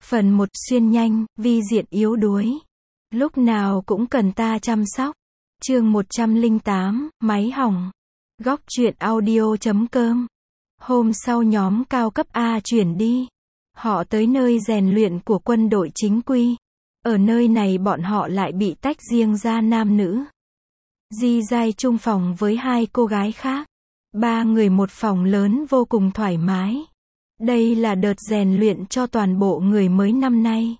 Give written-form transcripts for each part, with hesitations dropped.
Phần 1 xuyên nhanh, vi diện yếu đuối. Lúc nào cũng cần ta chăm sóc. Chương 108, máy hỏng. Góc truyện audio.com. Hôm sau nhóm cao cấp A chuyển đi. Họ tới nơi rèn luyện của quân đội chính quy. Ở nơi này bọn họ lại bị tách riêng ra nam nữ. Di Giai chung phòng với hai cô gái khác. Ba người một phòng lớn vô cùng thoải mái. Đây là đợt rèn luyện cho toàn bộ người mới năm nay.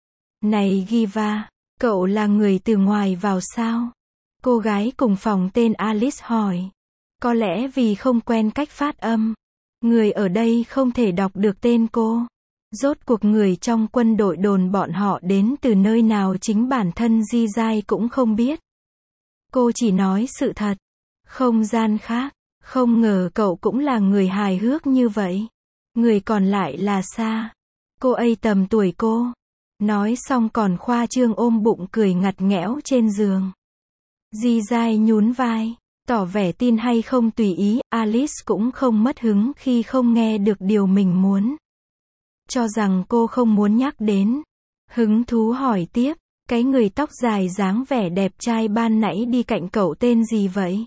Này Giva, cậu là người từ ngoài vào sao? Cô gái cùng phòng tên Alice hỏi. Có lẽ vì không quen cách phát âm, người ở đây không thể đọc được tên cô. Rốt cuộc người trong quân đội đồn bọn họ đến từ nơi nào chính bản thân Di Giai cũng không biết. Cô chỉ nói sự thật. Không gian khác. Không ngờ cậu cũng là người hài hước như vậy. Người còn lại là Sa. Cô ấy tầm tuổi cô. Nói xong còn khoa trương ôm bụng cười ngặt nghẽo trên giường. Di Giai nhún vai, tỏ vẻ tin hay không tùy ý. Alice cũng không mất hứng khi không nghe được điều mình muốn. Cho rằng cô không muốn nhắc đến. Hứng thú hỏi tiếp, cái người tóc dài dáng vẻ đẹp trai ban nãy đi cạnh cậu tên gì vậy?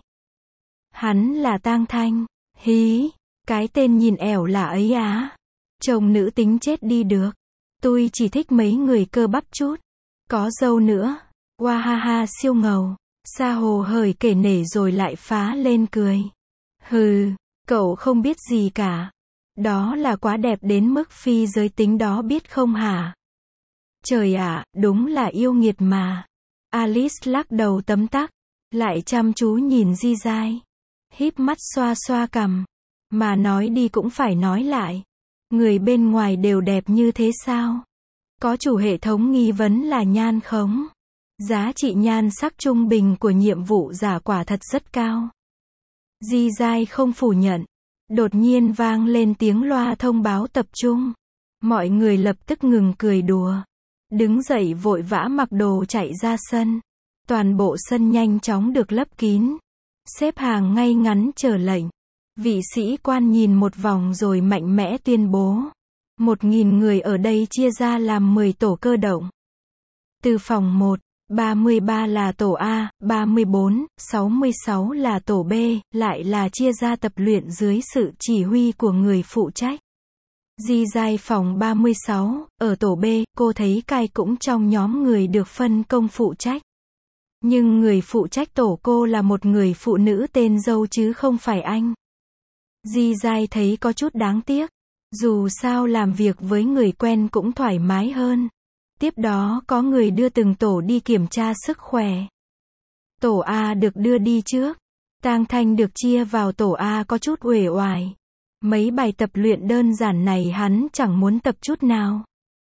Hắn là Tang Thanh. Hí, cái tên nhìn ẻo là ấy á. Chồng nữ tính chết đi được. Tôi chỉ thích mấy người cơ bắp chút. Có dâu nữa. Wahaha siêu ngầu. Sa hồ hởi kể nể rồi lại phá lên cười. Hừ, cậu không biết gì cả. Đó là quá đẹp đến mức phi giới tính đó biết không hả? Trời ạ, đúng là yêu nghiệt mà. Alice lắc đầu tấm tắc. Lại chăm chú nhìn Di Giai. Híp mắt xoa xoa cằm. Mà nói đi cũng phải nói lại. Người bên ngoài đều đẹp như thế sao? Có chủ hệ thống nghi vấn là nhan khống. Giá trị nhan sắc trung bình của nhiệm vụ giả quả thật rất cao. Di Giai không phủ nhận. Đột nhiên vang lên tiếng loa thông báo tập trung. Mọi người lập tức ngừng cười đùa. Đứng dậy vội vã mặc đồ chạy ra sân. Toàn bộ sân nhanh chóng được lấp kín. Xếp hàng ngay ngắn chờ lệnh. Vị sĩ quan nhìn một vòng rồi mạnh mẽ tuyên bố. 1.000 người ở đây chia ra làm 10 tổ cơ động. Từ phòng 1, 33 là tổ A, 34, 66 là tổ B, lại là chia ra tập luyện dưới sự chỉ huy của người phụ trách. Di Giai phòng 36, ở tổ B, cô thấy Cai cũng trong nhóm người được phân công phụ trách. Nhưng người phụ trách tổ cô là một người phụ nữ tên Dâu chứ không phải anh. Di Giai thấy có chút đáng tiếc. Dù sao làm việc với người quen cũng thoải mái hơn. Tiếp đó có người đưa từng tổ đi kiểm tra sức khỏe. Tổ A được đưa đi trước. Tang Thanh được chia vào tổ A có chút uể oải. Mấy bài tập luyện đơn giản này hắn chẳng muốn tập chút nào.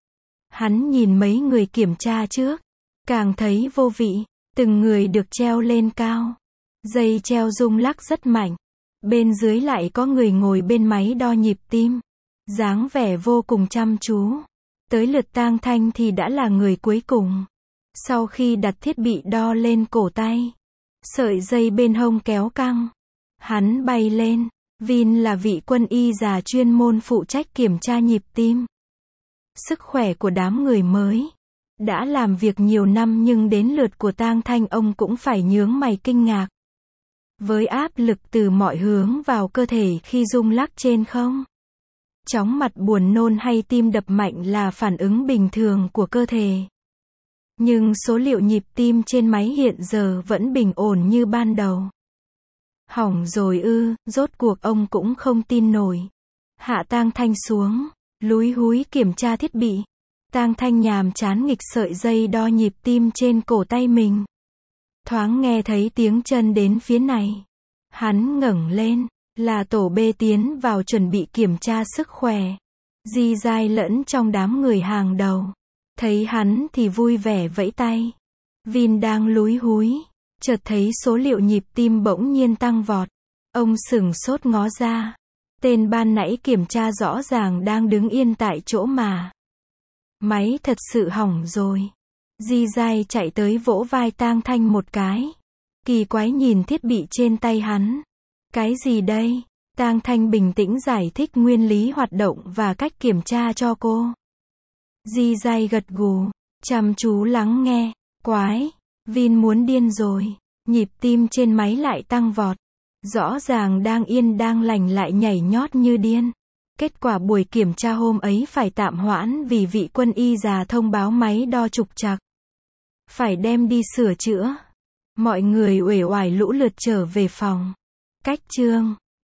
Hắn nhìn mấy người kiểm tra trước. Càng thấy vô vị. Từng người được treo lên cao. Dây treo rung lắc rất mạnh. Bên dưới lại có người ngồi bên máy đo nhịp tim. Dáng vẻ vô cùng chăm chú. Tới lượt Tang Thanh thì đã là người cuối cùng. Sau khi đặt thiết bị đo lên cổ tay, sợi dây bên hông kéo căng. Hắn bay lên. Vin là vị quân y già chuyên môn phụ trách kiểm tra nhịp tim. Sức khỏe của đám người mới. Đã làm việc nhiều năm nhưng đến lượt của Tang Thanh ông cũng phải nhướng mày kinh ngạc. Với áp lực từ mọi hướng vào cơ thể khi rung lắc trên không. Chóng mặt buồn nôn hay tim đập mạnh là phản ứng bình thường của cơ thể. Nhưng số liệu nhịp tim trên máy hiện giờ vẫn bình ổn như ban đầu. Hỏng rồi ư, rốt cuộc ông cũng không tin nổi. Hạ Tang Thanh xuống, lúi húi kiểm tra thiết bị. Tang Thanh nhàm chán nghịch sợi dây đo nhịp tim trên cổ tay mình. Thoáng nghe thấy tiếng chân đến phía này. Hắn ngẩng lên, là tổ B tiến vào chuẩn bị kiểm tra sức khỏe. Di Giai lẫn trong đám người hàng đầu. Thấy hắn thì vui vẻ vẫy tay. Vin đang lúi húi, chợt thấy số liệu nhịp tim bỗng nhiên tăng vọt. Ông sửng sốt ngó ra. Tên ban nãy kiểm tra rõ ràng đang đứng yên tại chỗ mà. Máy thật sự hỏng rồi. Di Giai chạy tới vỗ vai Tang Thanh một cái. Kỳ quái nhìn thiết bị trên tay hắn. Cái gì đây? Tang Thanh bình tĩnh giải thích nguyên lý hoạt động và cách kiểm tra cho cô. Di day gật gù, chăm chú lắng nghe. Quái, Vin muốn điên rồi. Nhịp tim trên máy lại tăng vọt. Rõ ràng đang yên đang lành lại nhảy nhót như điên. Kết quả buổi kiểm tra hôm ấy phải tạm hoãn vì vị quân y già thông báo máy đo trục trặc. Phải đem đi sửa chữa. Mọi người uể oải lũ lượt trở về phòng. Cách chương